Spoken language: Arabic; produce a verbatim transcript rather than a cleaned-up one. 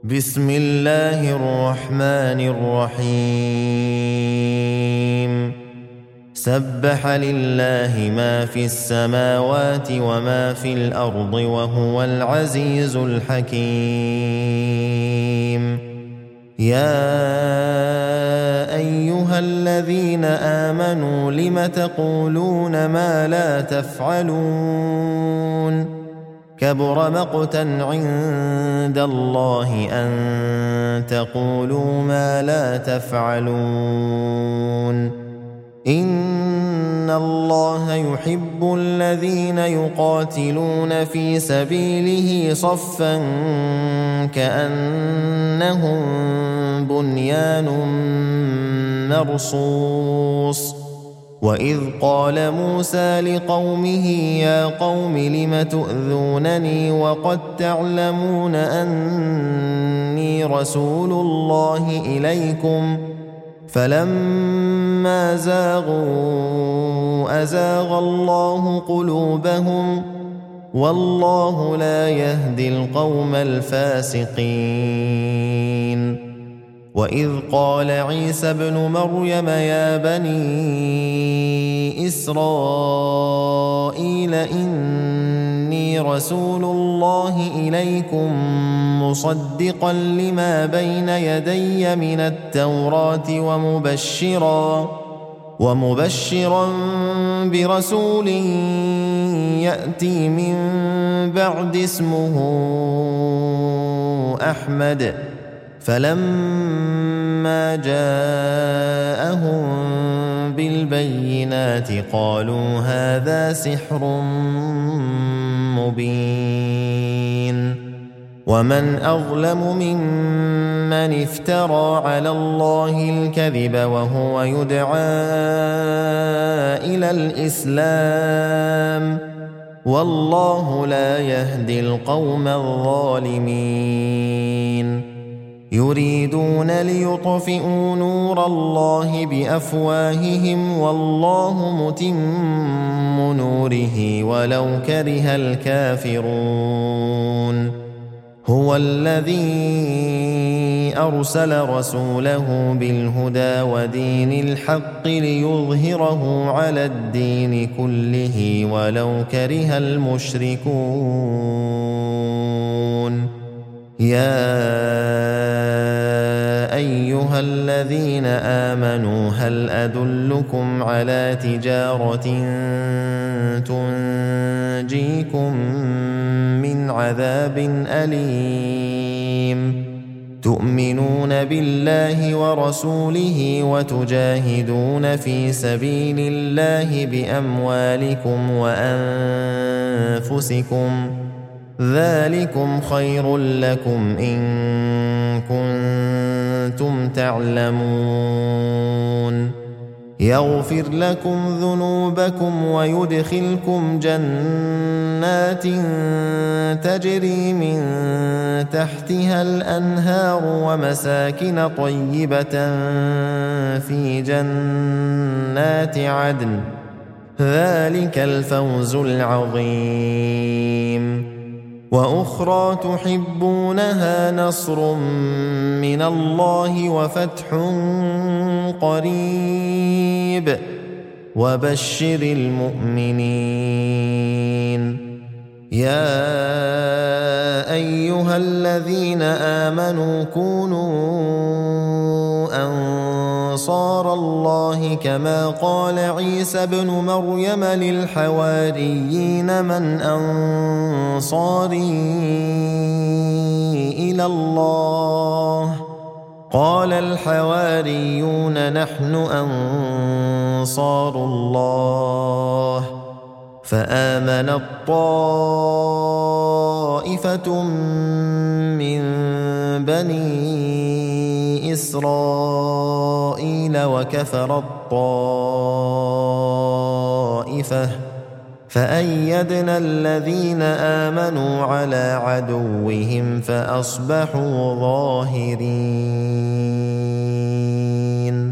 بسم الله الرحمن الرحيم سبح لله ما في السماوات وما في الأرض وهو العزيز الحكيم يا أيها الذين آمنوا لم تقولون ما لا تفعلون كبر مقتا عند الله أن تقولوا ما لا تفعلون إن الله يحب الذين يقاتلون في سبيله صفا كأنهم بنيان مرصوص وإذ قال موسى لقومه يا قوم لم تؤذونني وقد تعلمون أني رسول الله إليكم فلما زاغوا أزاغ الله قلوبهم والله لا يهدي القوم الفاسقين وإذ قال عيسى ابن مريم يا بني إسرائيل إني رسول الله إليكم مصدقا لما بين يدي من التوراة ومبشرا ومبشرا برسول يأتي من بعد اسمه أحمد فلما جاءهم بالبينات قالوا هذا سحر مبين ومن أظلم ممن افترى على الله الكذب وهو يدعى إلى الإسلام والله لا يهدي القوم الظالمين يريدون ليطفئوا نور الله بأفواههم والله متم نوره ولو كره الكافرون هو الذي أرسل رسوله بالهدى ودين الحق ليظهره على الدين كله ولو كره المشركون يا أيها الذين آمنوا هل أدلكم على تجارة تنجيكم من عذاب أليم تؤمنون بالله ورسوله وتجاهدون في سبيل الله بأموالكم وأنفسكم ذلكم خير لكم إن كنتم تعلمون يغفر لكم ذنوبكم ويدخلكم جنات تجري من تحتها الأنهار ومساكن طيبة في جنات عدن ذلك الفوز العظيم وأخرى تحبونها نصر من الله وفتح قريب وبشر المؤمنين يا أيها الذين آمنوا كونوا أنصار الله كما قال عيسى ابن مريم للحواريين من أنصاري إلى الله قال الحواريون نحن أنصار الله فآمنت طائفة من بني إسرائيل وكفرت طائفة فأيدنا الذين آمنوا على عدوهم فأصبحوا ظاهرين